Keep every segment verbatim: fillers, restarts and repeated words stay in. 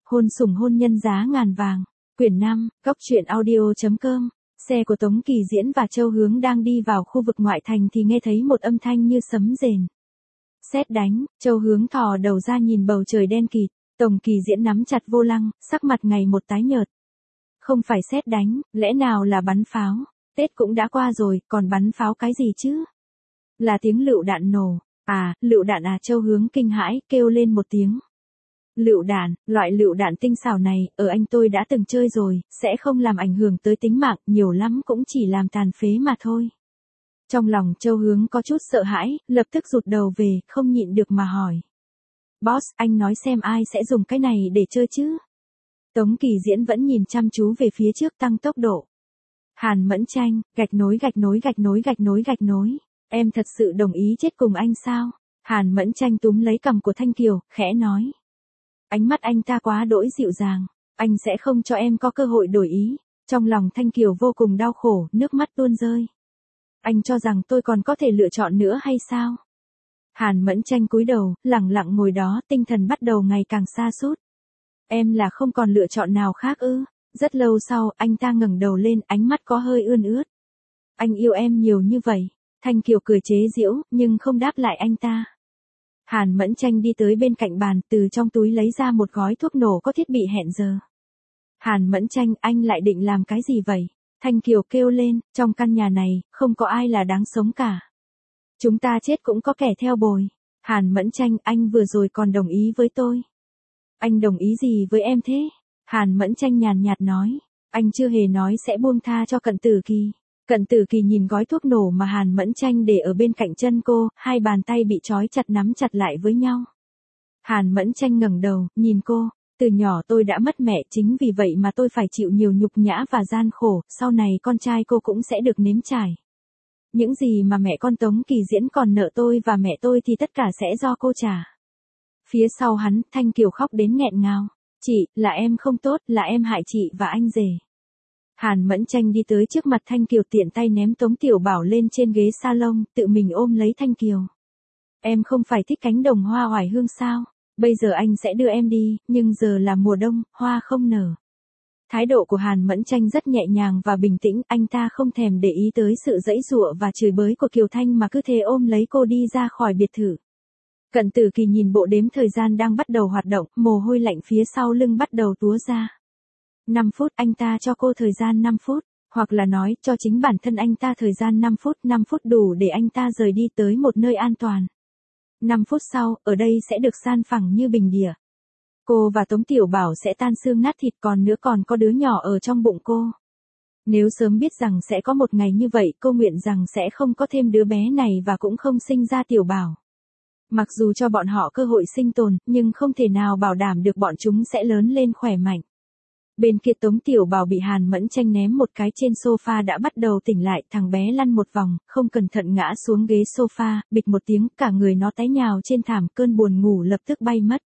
Hôn sủng hôn nhân giá ngàn vàng. Quyển năm, Cóc truyện audio.com. Xe của Tống Kỳ Diễn và Châu Hướng đang đi vào khu vực ngoại thành thì nghe thấy một âm thanh như sấm rền. Sét đánh, Châu Hướng thò đầu ra nhìn bầu trời đen kịt, Tống Kỳ Diễn nắm chặt vô lăng, sắc mặt ngày một tái nhợt. Không phải sét đánh, lẽ nào là bắn pháo? Tết cũng đã qua rồi, còn bắn pháo cái gì chứ? Là tiếng lựu đạn nổ. À, lựu đạn à, Châu Hướng kinh hãi, kêu lên một tiếng. Lựu đạn, loại lựu đạn tinh xảo này, ở anh tôi đã từng chơi rồi, sẽ không làm ảnh hưởng tới tính mạng, nhiều lắm cũng chỉ làm tàn phế mà thôi. Trong lòng Châu Hướng có chút sợ hãi, lập tức rụt đầu về, không nhịn được mà hỏi. Boss, anh nói xem ai sẽ dùng cái này để chơi chứ? Tống Kỳ Diễn vẫn nhìn chăm chú về phía trước tăng tốc độ. Hàn Mẫn Tranh, gạch nối gạch nối gạch nối gạch nối gạch nối. Em thật sự đồng ý chết cùng anh sao? Hàn Mẫn Tranh túm lấy cằm của Thanh Kiều, khẽ nói. Ánh mắt anh ta quá đỗi dịu dàng, anh sẽ không cho em có cơ hội đổi ý. Trong lòng Thanh Kiều vô cùng đau khổ, nước mắt tuôn rơi. Anh cho rằng tôi còn có thể lựa chọn nữa hay sao? Hàn Mẫn Tranh cúi đầu, lặng lặng ngồi đó, tinh thần bắt đầu ngày càng sa sút. Em là không còn lựa chọn nào khác ư? Rất lâu sau, anh ta ngẩng đầu lên, ánh mắt có hơi ươn ướt. Anh yêu em nhiều như vậy. Thanh Kiều cười chế giễu, nhưng không đáp lại anh ta. Hàn Mẫn Tranh đi tới bên cạnh bàn, từ trong túi lấy ra một gói thuốc nổ có thiết bị hẹn giờ. Hàn Mẫn Tranh, anh lại định làm cái gì vậy? Thanh Kiều kêu lên, trong căn nhà này, không có ai là đáng sống cả. Chúng ta chết cũng có kẻ theo bồi. Hàn Mẫn Tranh, anh vừa rồi còn đồng ý với tôi. Anh đồng ý gì với em thế? Hàn Mẫn Tranh nhàn nhạt nói, anh chưa hề nói sẽ buông tha cho Cận Tử Kỳ. Cận Tử Kỳ nhìn gói thuốc nổ mà Hàn Mẫn Tranh để ở bên cạnh chân cô, hai bàn tay bị trói chặt nắm chặt lại với nhau. Hàn Mẫn Tranh ngẩng đầu, nhìn cô, từ nhỏ tôi đã mất mẹ, chính vì vậy mà tôi phải chịu nhiều nhục nhã và gian khổ, sau này con trai cô cũng sẽ được nếm trải. Những gì mà mẹ con Tống Kỳ Diễn còn nợ tôi và mẹ tôi thì tất cả sẽ do cô trả. Phía sau hắn, Thanh Kiều khóc đến nghẹn ngào. Chị, là em không tốt, là em hại chị và anh rể. Hàn Mẫn Tranh đi tới trước mặt Thanh Kiều, tiện tay ném Tống Tiểu Bảo lên trên ghế salon, tự mình ôm lấy Thanh Kiều. Em không phải thích cánh đồng hoa oải hương sao? Bây giờ anh sẽ đưa em đi, nhưng giờ là mùa đông, hoa không nở. Thái độ của Hàn Mẫn Tranh rất nhẹ nhàng và bình tĩnh, anh ta không thèm để ý tới sự giãy giụa và chửi bới của Kiều Thanh mà cứ thế ôm lấy cô đi ra khỏi biệt thự. Cận Tử Kỳ nhìn bộ đếm thời gian đang bắt đầu hoạt động, mồ hôi lạnh phía sau lưng bắt đầu túa ra. năm phút, anh ta cho cô thời gian năm phút, hoặc là nói, cho chính bản thân anh ta thời gian năm phút, năm phút đủ để anh ta rời đi tới một nơi an toàn. năm phút sau, ở đây sẽ được san phẳng như bình địa. Cô và Tống Tiểu Bảo sẽ tan xương nát thịt, còn nữa còn có đứa nhỏ ở trong bụng cô. Nếu sớm biết rằng sẽ có một ngày như vậy, cô nguyện rằng sẽ không có thêm đứa bé này và cũng không sinh ra Tiểu Bảo. Mặc dù cho bọn họ cơ hội sinh tồn, nhưng không thể nào bảo đảm được bọn chúng sẽ lớn lên khỏe mạnh. Bên kia Tống Tiểu Bảo bị Hàn Mẫn Tranh ném một cái trên sofa đã bắt đầu tỉnh lại, thằng bé lăn một vòng, không cẩn thận ngã xuống ghế sofa, bịch một tiếng, cả người nó té nhào trên thảm, cơn buồn ngủ lập tức bay mất.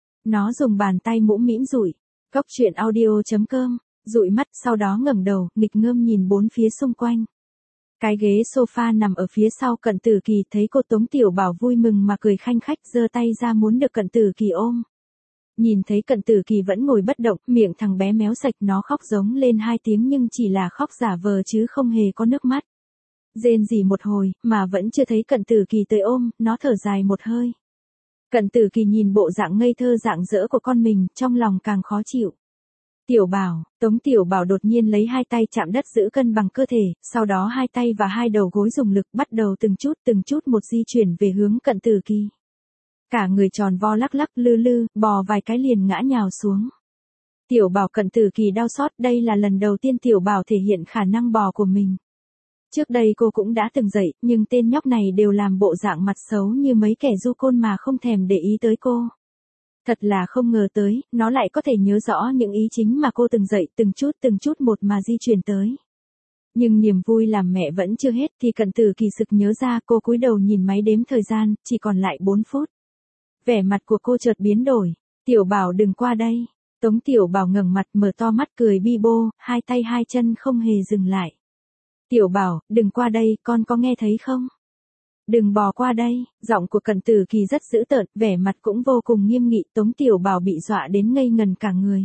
Nó dùng bàn tay mũm mĩm dụi. Cóc truyện audio.com, dụi mắt, sau đó ngẩng đầu, nghịch ngợm nhìn bốn phía xung quanh. Cái ghế sofa nằm ở phía sau Cận Tử Kỳ, thấy cô Tống Tiểu Bảo vui mừng mà cười khanh khách, giơ tay ra muốn được Cận Tử Kỳ ôm. Nhìn thấy Cận Tử Kỳ vẫn ngồi bất động, miệng thằng bé méo sạch, nó khóc giống lên hai tiếng nhưng chỉ là khóc giả vờ chứ không hề có nước mắt. Rên rỉ một hồi, mà vẫn chưa thấy Cận Tử Kỳ tới ôm, nó thở dài một hơi. Cận Tử Kỳ nhìn bộ dạng ngây thơ rạng rỡ của con mình, trong lòng càng khó chịu. Tiểu Bảo, Tống Tiểu Bảo đột nhiên lấy hai tay chạm đất giữ cân bằng cơ thể, sau đó hai tay và hai đầu gối dùng lực bắt đầu từng chút từng chút một di chuyển về hướng Cận Tử Kỳ. Cả người tròn vo lắc lắc lư lư, bò vài cái liền ngã nhào xuống. Tiểu Bảo, Cận Tử Kỳ đau xót, đây là lần đầu tiên Tiểu Bảo thể hiện khả năng bò của mình. Trước đây cô cũng đã từng dậy, nhưng tên nhóc này đều làm bộ dạng mặt xấu như mấy kẻ du côn mà không thèm để ý tới cô. Thật là không ngờ tới, nó lại có thể nhớ rõ những ý chính mà cô từng dạy, từng chút từng chút một mà di chuyển tới. Nhưng niềm vui làm mẹ vẫn chưa hết thì Cận Tử Kỳ sực nhớ ra, cô cúi đầu nhìn máy đếm thời gian, chỉ còn lại bốn phút. Vẻ mặt của cô chợt biến đổi. Tiểu Bảo, đừng qua đây. Tống Tiểu Bảo ngẩng mặt, mở to mắt cười bi bô, hai tay hai chân không hề dừng lại. Tiểu Bảo, đừng qua đây, con có nghe thấy không? Đừng bò qua đây, giọng của Cận Tử Kỳ rất dữ tợn, vẻ mặt cũng vô cùng nghiêm nghị, Tống Tiểu Bảo bị dọa đến ngây ngần cả người.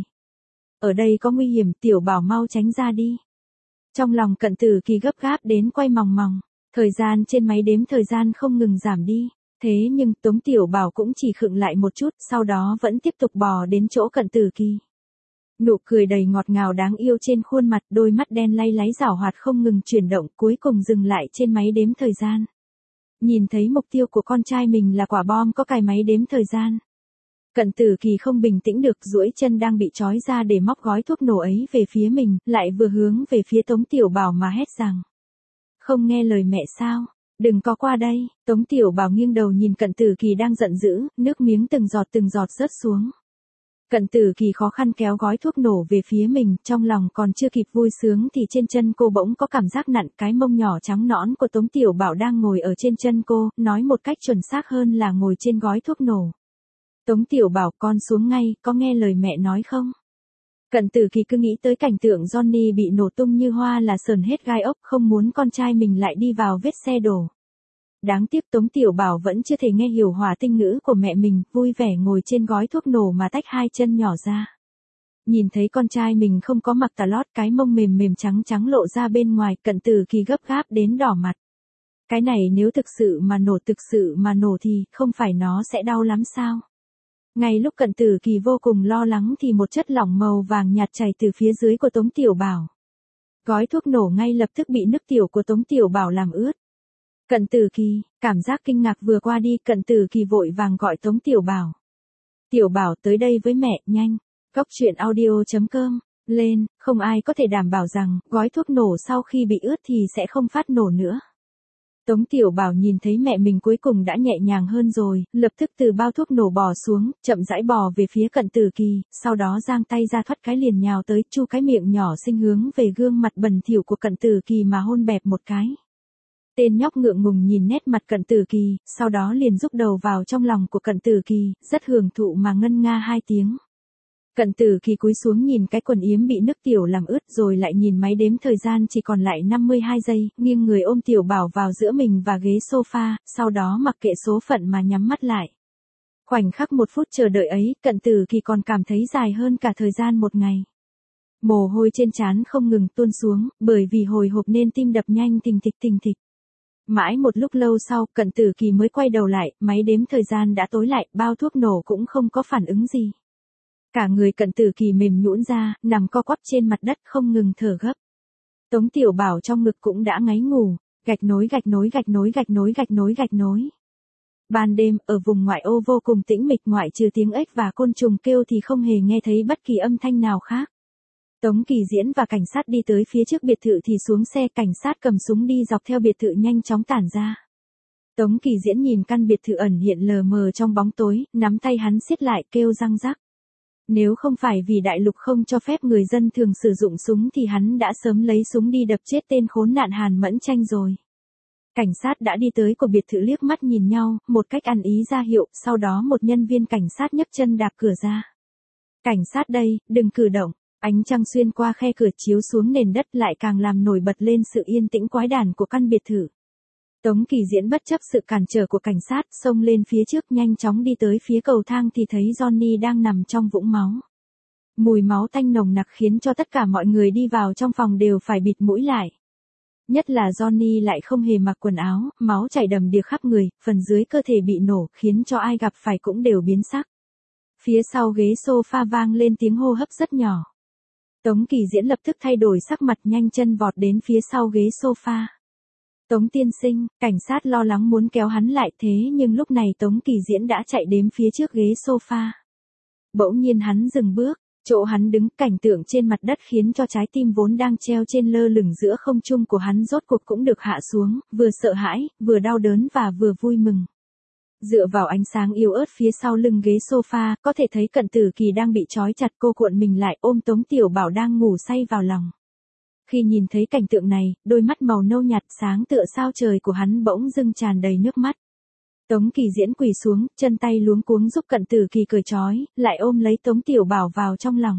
Ở đây có nguy hiểm, Tiểu Bảo mau tránh ra đi. Trong lòng Cận Tử Kỳ gấp gáp đến quay mòng mòng, thời gian trên máy đếm thời gian không ngừng giảm đi. Thế nhưng Tống Tiểu Bảo cũng chỉ khựng lại một chút, sau đó vẫn tiếp tục bò đến chỗ Cận Tử Kỳ. Nụ cười đầy ngọt ngào đáng yêu trên khuôn mặt, đôi mắt đen lay láy giảo hoạt không ngừng chuyển động, cuối cùng dừng lại trên máy đếm thời gian. Nhìn thấy mục tiêu của con trai mình là quả bom có cài máy đếm thời gian. Cận Tử Kỳ không bình tĩnh được, duỗi chân đang bị trói ra để móc gói thuốc nổ ấy về phía mình, lại vừa hướng về phía Tống Tiểu Bảo mà hét rằng. Không nghe lời mẹ sao? Đừng có qua đây. Tống Tiểu Bảo nghiêng đầu nhìn Cận Tử Kỳ đang giận dữ, nước miếng từng giọt từng giọt rớt xuống. Cận Tử Kỳ khó khăn kéo gói thuốc nổ về phía mình, trong lòng còn chưa kịp vui sướng thì trên chân cô bỗng có cảm giác nặng, cái mông nhỏ trắng nõn của Tống Tiểu Bảo đang ngồi ở trên chân cô, nói một cách chuẩn xác hơn là ngồi trên gói thuốc nổ. Tống Tiểu Bảo, con xuống ngay, có nghe lời mẹ nói không? Cận Tử Kỳ cứ nghĩ tới cảnh tượng Johnny bị nổ tung như hoa là sờn hết gai ốc, không muốn con trai mình lại đi vào vết xe đổ. Đáng tiếc Tống Tiểu Bảo vẫn chưa thể nghe hiểu hòa tinh ngữ của mẹ mình, vui vẻ ngồi trên gói thuốc nổ mà tách hai chân nhỏ ra. Nhìn thấy con trai mình không có mặc tà lót, cái mông mềm mềm trắng trắng lộ ra bên ngoài, Cận Tử Kỳ gấp gáp đến đỏ mặt. Cái này nếu thực sự mà nổ thực sự mà nổ thì không phải nó sẽ đau lắm sao? Ngay lúc Cận Tử Kỳ vô cùng lo lắng thì một chất lỏng màu vàng nhạt chảy từ phía dưới của Tống Tiểu Bảo. Gói thuốc nổ ngay lập tức bị nước tiểu của Tống Tiểu Bảo làm ướt. Cận Tử Kỳ, cảm giác kinh ngạc vừa qua đi, Cận Tử Kỳ vội vàng gọi Tống Tiểu Bảo. Tiểu Bảo tới đây với mẹ, nhanh. Góc truyện audio chấm com, lên, không ai có thể đảm bảo rằng gói thuốc nổ sau khi bị ướt thì sẽ không phát nổ nữa. Tống Tiểu Bảo nhìn thấy mẹ mình cuối cùng đã nhẹ nhàng hơn rồi, lập tức từ bao thuốc nổ bò xuống, chậm rãi bò về phía Cận Tử Kỳ, sau đó giang tay ra thoát cái liền nhào tới, chu cái miệng nhỏ xinh hướng về gương mặt bẩn thỉu của Cận Tử Kỳ mà hôn bẹp một cái. Tên nhóc ngượng ngùng nhìn nét mặt Cận Tử Kỳ, sau đó liền rúc đầu vào trong lòng của Cận Tử Kỳ, rất hưởng thụ mà ngân nga hai tiếng. Cận Tử Kỳ cúi xuống nhìn cái quần yếm bị nước tiểu làm ướt rồi lại nhìn máy đếm thời gian chỉ còn lại năm mươi hai giây, nghiêng người ôm Tiểu Bảo vào giữa mình và ghế sofa, sau đó mặc kệ số phận mà nhắm mắt lại. Khoảnh khắc một phút chờ đợi ấy, Cận Tử Kỳ còn cảm thấy dài hơn cả thời gian một ngày. Mồ hôi trên trán không ngừng tuôn xuống, bởi vì hồi hộp nên tim đập nhanh thình thịch thình thịch. Mãi một lúc lâu sau, Cận Tử Kỳ mới quay đầu lại, máy đếm thời gian đã tối lại, bao thuốc nổ cũng không có phản ứng gì. Cả người Cận Tử Kỳ mềm nhũn ra, nằm co quắp trên mặt đất không ngừng thở gấp. Tống Tiểu Bảo trong ngực cũng đã ngáy ngủ, gạch nối gạch nối gạch nối gạch nối gạch nối gạch nối. Ban đêm, ở vùng ngoại ô vô cùng tĩnh mịch, ngoại trừ tiếng ếch và côn trùng kêu thì không hề nghe thấy bất kỳ âm thanh nào khác. Tống Kỳ Diễn và cảnh sát đi tới phía trước biệt thự thì xuống xe, cảnh sát cầm súng đi dọc theo biệt thự nhanh chóng tản ra. Tống Kỳ Diễn nhìn căn biệt thự ẩn hiện lờ mờ trong bóng tối, nắm tay hắn siết lại kêu răng rắc. Nếu không phải vì đại lục không cho phép người dân thường sử dụng súng thì hắn đã sớm lấy súng đi đập chết tên khốn nạn Hàn Mẫn Tranh rồi. Cảnh sát đã đi tới của biệt thự, liếc mắt nhìn nhau, một cách ăn ý ra hiệu, sau đó một nhân viên cảnh sát nhấc chân đạp cửa ra. Cảnh sát đây, đừng cử động. Ánh trăng xuyên qua khe cửa chiếu xuống nền đất lại càng làm nổi bật lên sự yên tĩnh quái đản của căn biệt thự. Tống Kỳ Diễn bất chấp sự cản trở của cảnh sát, xông lên phía trước nhanh chóng đi tới phía cầu thang thì thấy Johnny đang nằm trong vũng máu. Mùi máu tanh nồng nặc khiến cho tất cả mọi người đi vào trong phòng đều phải bịt mũi lại. Nhất là Johnny lại không hề mặc quần áo, máu chảy đầm đìa khắp người, phần dưới cơ thể bị nổ khiến cho ai gặp phải cũng đều biến sắc. Phía sau ghế sofa vang lên tiếng hô hấp rất nhỏ. Tống Kỳ Diễn lập tức thay đổi sắc mặt, nhanh chân vọt đến phía sau ghế sofa. Tống tiên sinh, cảnh sát lo lắng muốn kéo hắn lại, thế nhưng lúc này Tống Kỳ Diễn đã chạy đến phía trước ghế sofa. Bỗng nhiên hắn dừng bước, chỗ hắn đứng, cảnh tượng trên mặt đất khiến cho trái tim vốn đang treo trên lơ lửng giữa không trung của hắn rốt cuộc cũng được hạ xuống, vừa sợ hãi, vừa đau đớn và vừa vui mừng. Dựa vào ánh sáng yếu ớt phía sau lưng ghế sofa, có thể thấy Cận Tử Kỳ đang bị trói chặt, cô cuộn mình lại ôm Tống Tiểu Bảo đang ngủ say vào lòng. Khi nhìn thấy cảnh tượng này, đôi mắt màu nâu nhạt sáng tựa sao trời của hắn bỗng dưng tràn đầy nước mắt. Tống Kỳ Diễn quỳ xuống, chân tay luống cuống giúp Cận Tử Kỳ cởi trói, lại ôm lấy Tống Tiểu Bảo vào trong lòng.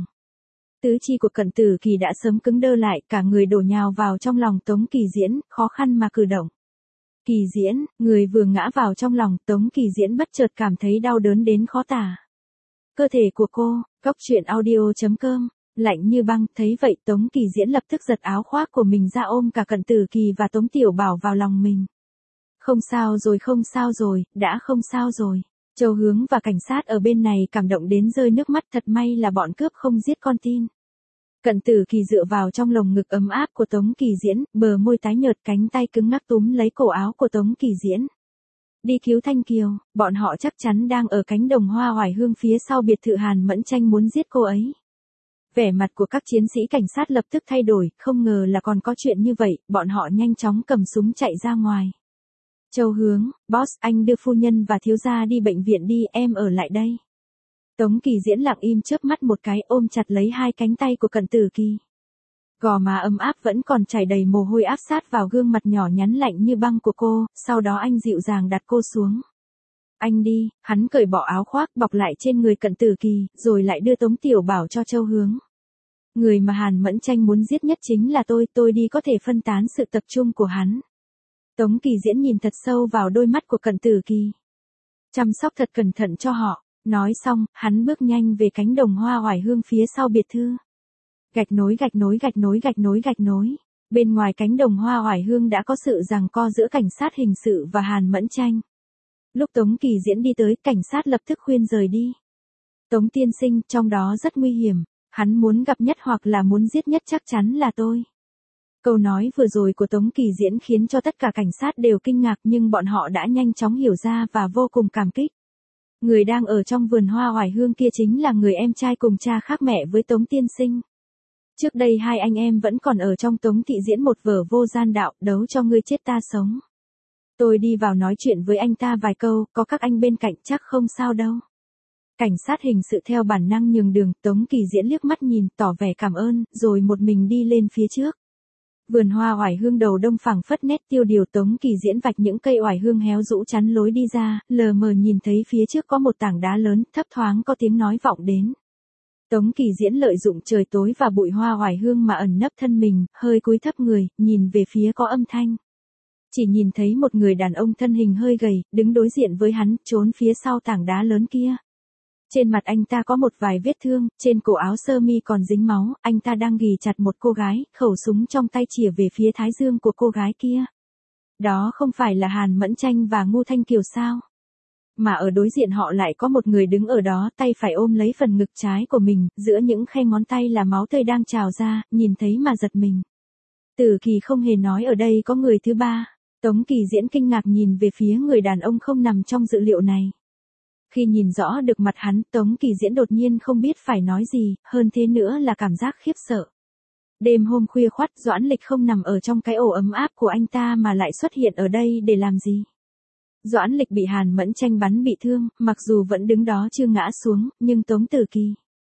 Tứ chi của Cận Tử Kỳ đã sớm cứng đơ lại, cả người đổ nhào vào trong lòng Tống Kỳ Diễn, khó khăn mà cử động. Kỳ Diễn, người vừa ngã vào trong lòng, Tống Kỳ Diễn bất chợt cảm thấy đau đớn đến khó tả. Cơ thể của cô, Cóc truyện audio chấm com, lạnh như băng, thấy vậy Tống Kỳ Diễn lập tức giật áo khoác của mình ra ôm cả Cận Tử Kỳ và Tống Tiểu Bảo vào lòng mình. Không sao rồi, không sao rồi, đã không sao rồi. Châu Hướng và cảnh sát ở bên này cảm động đến rơi nước mắt, thật may là bọn cướp không giết con tin. Cận Tử Kỳ dựa vào trong lồng ngực ấm áp của Tống Kỳ Diễn, bờ môi tái nhợt, cánh tay cứng ngắc túm lấy cổ áo của Tống Kỳ Diễn. Đi cứu Thanh Kiều, bọn họ chắc chắn đang ở cánh đồng hoa oải hương phía sau biệt thự Hàn Mẫn Tranh muốn giết cô ấy. Vẻ mặt của các chiến sĩ cảnh sát lập tức thay đổi, không ngờ là còn có chuyện như vậy, bọn họ nhanh chóng cầm súng chạy ra ngoài. Châu Hướng, boss, anh đưa phu nhân và thiếu gia đi bệnh viện đi, em ở lại đây. Tống Kỳ Diễn lặng im chớp mắt một cái, ôm chặt lấy hai cánh tay của Cận Tử Kỳ. Gò má ấm áp vẫn còn chảy đầy mồ hôi áp sát vào gương mặt nhỏ nhắn lạnh như băng của cô, sau đó anh dịu dàng đặt cô xuống. Anh đi, hắn cởi bỏ áo khoác bọc lại trên người Cận Tử Kỳ, rồi lại đưa Tống Tiểu Bảo cho Châu Hướng. Người mà Hàn Mẫn Tranh muốn giết nhất chính là tôi, tôi đi có thể phân tán sự tập trung của hắn. Tống Kỳ Diễn nhìn thật sâu vào đôi mắt của Cận Tử Kỳ. Chăm sóc thật cẩn thận cho họ. Nói xong, hắn bước nhanh về cánh đồng hoa oải hương phía sau biệt thự. Gạch nối gạch nối gạch nối gạch nối gạch nối. Bên ngoài cánh đồng hoa oải hương đã có sự giằng co giữa cảnh sát hình sự và Hàn Mẫn Tranh. Lúc Tống Kỳ Diễn đi tới, cảnh sát lập tức khuyên rời đi. Tống tiên sinh, trong đó rất nguy hiểm, hắn muốn gặp nhất hoặc là muốn giết nhất chắc chắn là tôi. Câu nói vừa rồi của Tống Kỳ Diễn khiến cho tất cả cảnh sát đều kinh ngạc, nhưng bọn họ đã nhanh chóng hiểu ra và vô cùng cảm kích. Người đang ở trong vườn hoa oải hương kia chính là người em trai cùng cha khác mẹ với Tống tiên sinh. Trước đây hai anh em vẫn còn ở trong Tống thị diễn một vở vô gian đạo, đấu cho ngươi chết ta sống. Tôi đi vào nói chuyện với anh ta vài câu, có các anh bên cạnh chắc không sao đâu. Cảnh sát hình sự theo bản năng nhường đường, Tống Kỳ Diễn liếc mắt nhìn, tỏ vẻ cảm ơn, rồi một mình đi lên phía trước. Vườn hoa oải hương đầu đông phẳng phất nét tiêu điều, Tống Kỳ Diễn vạch những cây oải hương héo rũ chắn lối đi ra, lờ mờ nhìn thấy phía trước có một tảng đá lớn, thấp thoáng có tiếng nói vọng đến. Tống Kỳ Diễn lợi dụng trời tối và bụi hoa oải hương mà ẩn nấp thân mình, hơi cúi thấp người, nhìn về phía có âm thanh. Chỉ nhìn thấy một người đàn ông thân hình hơi gầy, đứng đối diện với hắn, trốn phía sau tảng đá lớn kia. Trên mặt anh ta có một vài vết thương, trên cổ áo sơ mi còn dính máu, anh ta đang ghì chặt một cô gái, khẩu súng trong tay chĩa về phía thái dương của cô gái kia. Đó không phải là Hàn Mẫn Tranh và Ngô Thanh Kiều sao? Mà ở đối diện họ lại có một người đứng ở đó, tay phải ôm lấy phần ngực trái của mình, giữa những khe ngón tay là máu tươi đang trào ra, nhìn thấy mà giật mình. Tử Kỳ không hề nói ở đây có người thứ ba. Tống Kỳ Diễn kinh ngạc nhìn về phía người đàn ông không nằm trong dự liệu này. Khi nhìn rõ được mặt hắn, Tống Kỳ Diễn đột nhiên không biết phải nói gì, hơn thế nữa là cảm giác khiếp sợ. Đêm hôm khuya khoắt, Doãn Lịch không nằm ở trong cái ổ ấm áp của anh ta mà lại xuất hiện ở đây để làm gì? Doãn Lịch bị Hàn Mẫn Tranh bắn bị thương, mặc dù vẫn đứng đó chưa ngã xuống, nhưng Tống Tử Kỳ.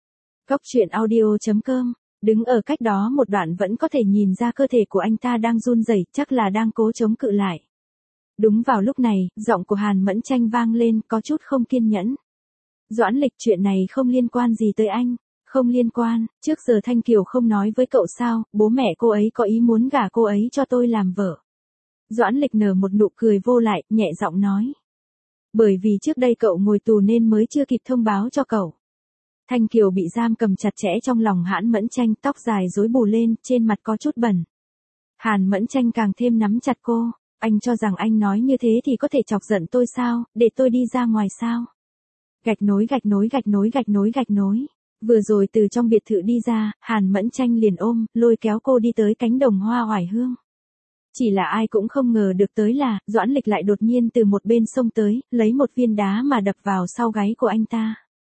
Cóc truyện audio chấm com, đứng ở cách đó một đoạn vẫn có thể nhìn ra cơ thể của anh ta đang run rẩy, chắc là đang cố chống cự lại. Đúng vào lúc này, giọng của Hàn Mẫn Tranh vang lên, có chút không kiên nhẫn. Doãn Lịch, chuyện này không liên quan gì tới anh. Không liên quan, trước giờ Thanh Kiều không nói với cậu sao, bố mẹ cô ấy có ý muốn gả cô ấy cho tôi làm vợ. Doãn Lịch nở một nụ cười vô lại, nhẹ giọng nói. Bởi vì trước đây cậu ngồi tù nên mới chưa kịp thông báo cho cậu. Thanh Kiều bị giam cầm chặt chẽ trong lòng Hàn Mẫn Tranh, tóc dài rối bù lên, trên mặt có chút bẩn. Hàn Mẫn Tranh càng thêm nắm chặt cô. Anh cho rằng anh nói như thế thì có thể chọc giận tôi sao, để tôi đi ra ngoài sao? Gạch nối gạch nối gạch nối gạch nối gạch nối. Vừa rồi từ trong biệt thự đi ra, Hàn Mẫn Tranh liền ôm, lôi kéo cô đi tới cánh đồng hoa oải hương. Chỉ là ai cũng không ngờ được tới là, Doãn Lịch lại đột nhiên từ một bên sông tới, lấy một viên đá mà đập vào sau gáy của anh ta.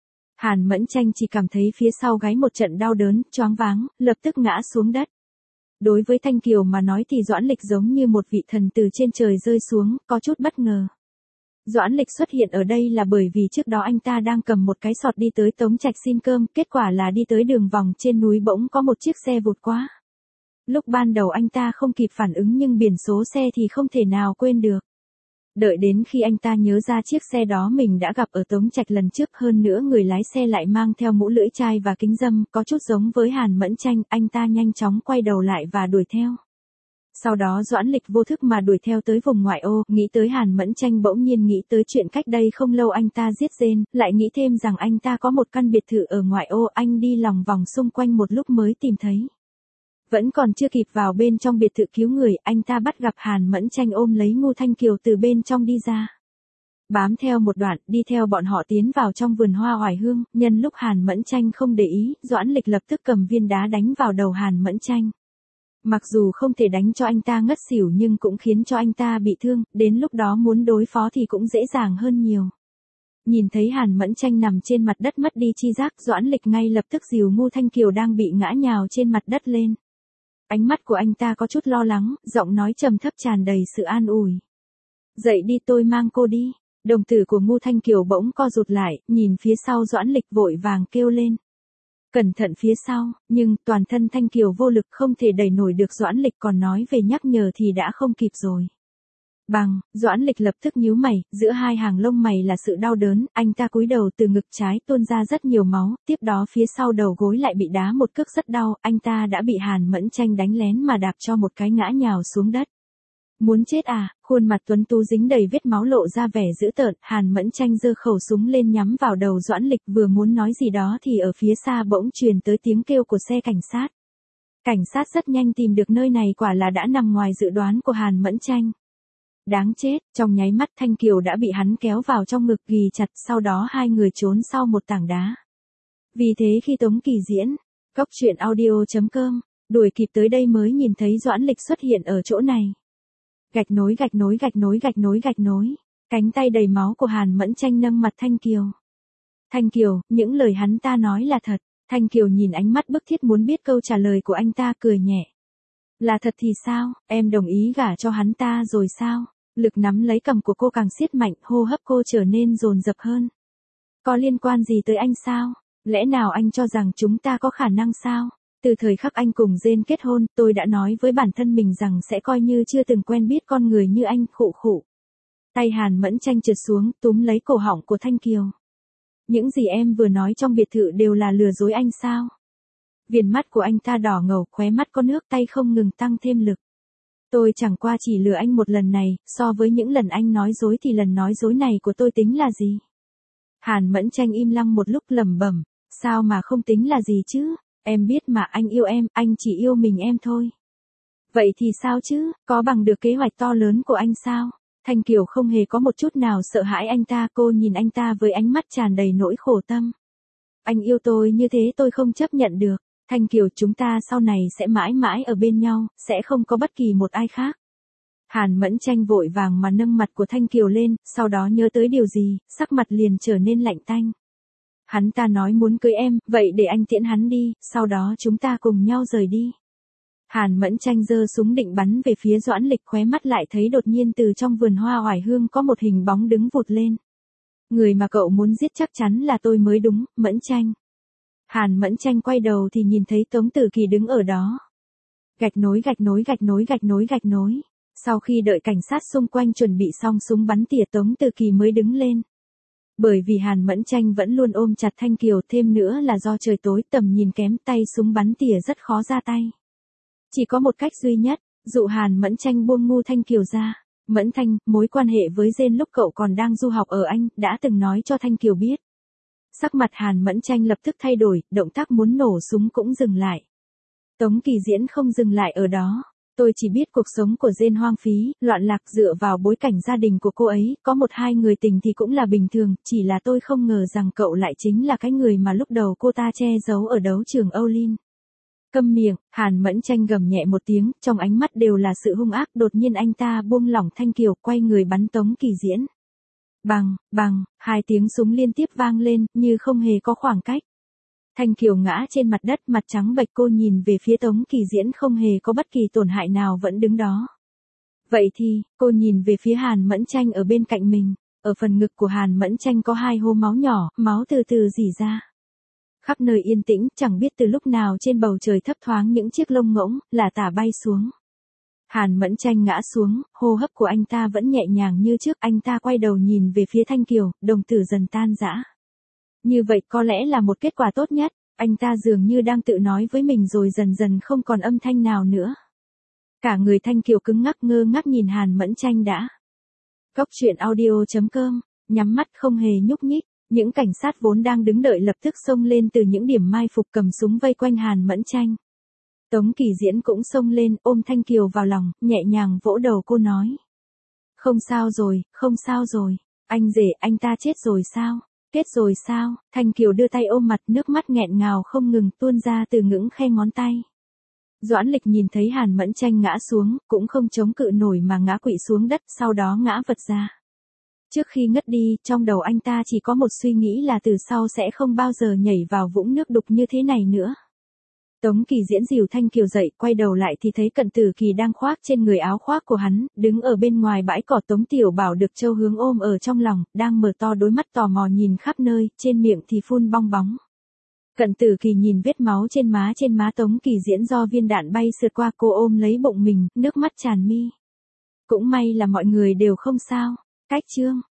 Hàn Mẫn Tranh chỉ cảm thấy phía sau gáy một trận đau đớn, choáng váng, lập tức ngã xuống đất. Đối với Thanh Kiều mà nói thì Doãn Lịch giống như một vị thần từ trên trời rơi xuống, có chút bất ngờ. Doãn Lịch xuất hiện ở đây là bởi vì trước đó anh ta đang cầm một cái sọt đi tới Tống Trạch xin cơm, kết quả là đi tới đường vòng trên núi bỗng có một chiếc xe vụt qua. Lúc ban đầu anh ta không kịp phản ứng nhưng biển số xe thì không thể nào quên được. Đợi đến khi anh ta nhớ ra chiếc xe đó mình đã gặp ở Tống Trạch lần trước, hơn nữa người lái xe lại mang theo mũ lưỡi chai và kính râm, có chút giống với Hàn Mẫn Tranh, anh ta nhanh chóng quay đầu lại và đuổi theo. Sau đó Doãn Lịch vô thức mà đuổi theo tới vùng ngoại ô, nghĩ tới Hàn Mẫn Tranh bỗng nhiên nghĩ tới chuyện cách đây không lâu anh ta giết Dên, lại nghĩ thêm rằng anh ta có một căn biệt thự ở ngoại ô, anh đi lòng vòng xung quanh một lúc mới tìm thấy. Vẫn còn chưa kịp vào bên trong biệt thự cứu người, anh ta bắt gặp Hàn Mẫn Tranh ôm lấy Ngô Thanh Kiều từ bên trong đi ra. Bám theo một đoạn, đi theo bọn họ tiến vào trong vườn hoa oải hương, nhân lúc Hàn Mẫn Tranh không để ý, Doãn Lịch lập tức cầm viên đá đánh vào đầu Hàn Mẫn Tranh. Mặc dù không thể đánh cho anh ta ngất xỉu nhưng cũng khiến cho anh ta bị thương, đến lúc đó muốn đối phó thì cũng dễ dàng hơn nhiều. Nhìn thấy Hàn Mẫn Tranh nằm trên mặt đất mất đi chi giác, Doãn Lịch ngay lập tức dìu Ngô Thanh Kiều đang bị ngã nhào trên mặt đất lên. Ánh mắt của anh ta có chút lo lắng, giọng nói trầm thấp tràn đầy sự an ủi. Dậy đi, tôi mang cô đi. Đồng tử của Ngô Thanh Kiều bỗng co rụt lại, nhìn phía sau Doãn Lịch vội vàng kêu lên. Cẩn thận phía sau, nhưng toàn thân Thanh Kiều vô lực không thể đẩy nổi được Doãn Lịch, còn nói về nhắc nhở thì đã không kịp rồi. Bằng, Doãn Lịch lập tức nhíu mày, giữa hai hàng lông mày là sự đau đớn, anh ta cúi đầu, từ ngực trái tuôn ra rất nhiều máu, tiếp đó phía sau đầu gối lại bị đá một cước rất đau, anh ta đã bị Hàn Mẫn Tranh đánh lén mà đạp cho một cái ngã nhào xuống đất. Muốn chết à? Khuôn mặt tuấn tú dính đầy vết máu lộ ra vẻ dữ tợn, Hàn Mẫn Tranh giơ khẩu súng lên nhắm vào đầu Doãn Lịch, vừa muốn nói gì đó thì ở phía xa bỗng truyền tới tiếng kêu của xe cảnh sát. Cảnh sát rất nhanh tìm được nơi này, quả là đã nằm ngoài dự đoán của Hàn Mẫn Tranh. Đáng chết, trong nháy mắt Thanh Kiều đã bị hắn kéo vào trong ngực ghì chặt, sau đó hai người trốn sau một tảng đá. Vì thế khi Tống Kỳ diễn, Cốc truyện audio chấm com, đuổi kịp tới đây mới nhìn thấy Doãn Lịch xuất hiện ở chỗ này. Gạch nối gạch nối gạch nối gạch nối gạch nối, cánh tay đầy máu của Hàn Mẫn Tranh nâng mặt Thanh Kiều. Thanh Kiều, những lời hắn ta nói là thật. Thanh Kiều nhìn ánh mắt bức thiết muốn biết câu trả lời của anh ta, cười nhẹ. Là thật thì sao, em đồng ý gả cho hắn ta rồi sao? Lực nắm lấy cằm của cô càng siết mạnh, hô hấp cô trở nên dồn dập hơn. Có liên quan gì tới anh sao? Lẽ nào anh cho rằng chúng ta có khả năng sao? Từ thời khắc anh cùng Dên kết hôn, tôi đã nói với bản thân mình rằng sẽ coi như chưa từng quen biết con người như anh, khụ khụ. Tay Hàn Mẫn Tranh trượt xuống, túm lấy cổ họng của Thanh Kiều. Những gì em vừa nói trong biệt thự đều là lừa dối anh sao? Viền mắt của anh ta đỏ ngầu, khóe mắt có nước, tay không ngừng tăng thêm lực. Tôi chẳng qua chỉ lừa anh một lần này, so với những lần anh nói dối thì lần nói dối này của tôi tính là gì? Hàn Mẫn Tranh im lặng một lúc lẩm bẩm, sao mà không tính là gì chứ? Em biết mà, anh yêu em, anh chỉ yêu mình em thôi. Vậy thì sao chứ, có bằng được kế hoạch to lớn của anh sao? Thanh Kiều không hề có một chút nào sợ hãi anh ta, cô nhìn anh ta với ánh mắt tràn đầy nỗi khổ tâm. Anh yêu tôi như thế tôi không chấp nhận được. Thanh Kiều, chúng ta sau này sẽ mãi mãi ở bên nhau, sẽ không có bất kỳ một ai khác. Hàn Mẫn Tranh vội vàng mà nâng mặt của Thanh Kiều lên, sau đó nhớ tới điều gì, sắc mặt liền trở nên lạnh tanh. Hắn ta nói muốn cưới em, vậy để anh tiễn hắn đi, sau đó chúng ta cùng nhau rời đi. Hàn Mẫn Tranh giơ súng định bắn về phía Doãn Lịch, khóe mắt lại thấy đột nhiên từ trong vườn hoa oải hương có một hình bóng đứng vụt lên. Người mà cậu muốn giết chắc chắn là tôi mới đúng, Mẫn Tranh. Hàn Mẫn Tranh quay đầu thì nhìn thấy Tống Tử Kỳ đứng ở đó. Gạch nối gạch nối gạch nối gạch nối gạch nối. Sau khi đợi cảnh sát xung quanh chuẩn bị xong súng bắn tỉa, Tống Tử Kỳ mới đứng lên. Bởi vì Hàn Mẫn Tranh vẫn luôn ôm chặt Thanh Kiều, thêm nữa là do trời tối tầm nhìn kém, tay súng bắn tỉa rất khó ra tay. Chỉ có một cách duy nhất, dụ Hàn Mẫn Tranh buông Ngô Thanh Kiều ra. Mẫn Thanh, mối quan hệ với Dên lúc cậu còn đang du học ở Anh, đã từng nói cho Thanh Kiều biết. Sắc mặt Hàn Mẫn Tranh lập tức thay đổi, động tác muốn nổ súng cũng dừng lại. Tống Kỳ diễn không dừng lại ở đó. Tôi chỉ biết cuộc sống của Dên hoang phí, loạn lạc, dựa vào bối cảnh gia đình của cô ấy, có một hai người tình thì cũng là bình thường, chỉ là tôi không ngờ rằng cậu lại chính là cái người mà lúc đầu cô ta che giấu ở đấu trường Olin. Câm miệng, Hàn Mẫn Tranh gầm nhẹ một tiếng, trong ánh mắt đều là sự hung ác, đột nhiên anh ta buông lỏng Thanh Kiều, quay người bắn Tống Kỳ diễn. Bằng, bằng, hai tiếng súng liên tiếp vang lên, như không hề có khoảng cách. Thanh Kiều ngã trên mặt đất, mặt trắng bệch, cô nhìn về phía Tống Kỳ diễn không hề có bất kỳ tổn hại nào vẫn đứng đó. Vậy thì, cô nhìn về phía Hàn Mẫn Tranh ở bên cạnh mình, ở phần ngực của Hàn Mẫn Tranh có hai hố máu nhỏ, máu từ từ rỉ ra. Khắp nơi yên tĩnh, chẳng biết từ lúc nào trên bầu trời thấp thoáng những chiếc lông ngỗng, là tả bay xuống. Hàn Mẫn Tranh ngã xuống, hô hấp của anh ta vẫn nhẹ nhàng như trước, anh ta quay đầu nhìn về phía Thanh Kiều, đồng tử dần tan rã. Như vậy có lẽ là một kết quả tốt nhất, anh ta dường như đang tự nói với mình rồi dần dần không còn âm thanh nào nữa. Cả người Thanh Kiều cứng ngắc ngơ ngác nhìn Hàn Mẫn Tranh đã. Cốc truyện audio chấm com, nhắm mắt không hề nhúc nhích, những cảnh sát vốn đang đứng đợi lập tức xông lên từ những điểm mai phục cầm súng vây quanh Hàn Mẫn Tranh. Tống Kỳ Diễn cũng xông lên ôm Thanh Kiều vào lòng, nhẹ nhàng vỗ đầu cô nói. Không sao rồi, không sao rồi, anh rể anh ta chết rồi sao, kết rồi sao, Thanh Kiều đưa tay ôm mặt nước mắt nghẹn ngào không ngừng tuôn ra từ những khe ngón tay. Doãn Lịch nhìn thấy Hàn Mẫn Tranh ngã xuống, cũng không chống cự nổi mà ngã quỵ xuống đất sau đó ngã vật ra. Trước khi ngất đi, trong đầu anh ta chỉ có một suy nghĩ là từ sau sẽ không bao giờ nhảy vào vũng nước đục như thế này nữa. Tống Kỳ Diễn dìu Thanh Kiều dậy, quay đầu lại thì thấy Cận Tử Kỳ đang khoác trên người áo khoác của hắn, đứng ở bên ngoài bãi cỏ. Tống Tiểu Bảo được Châu Hướng ôm ở trong lòng, đang mở to đôi mắt tò mò nhìn khắp nơi, trên miệng thì phun bong bóng. Cận Tử Kỳ nhìn vết máu trên má trên má Tống Kỳ Diễn do viên đạn bay sượt qua, cô ôm lấy bụng mình, nước mắt tràn mi. Cũng may là mọi người đều không sao. Cách chương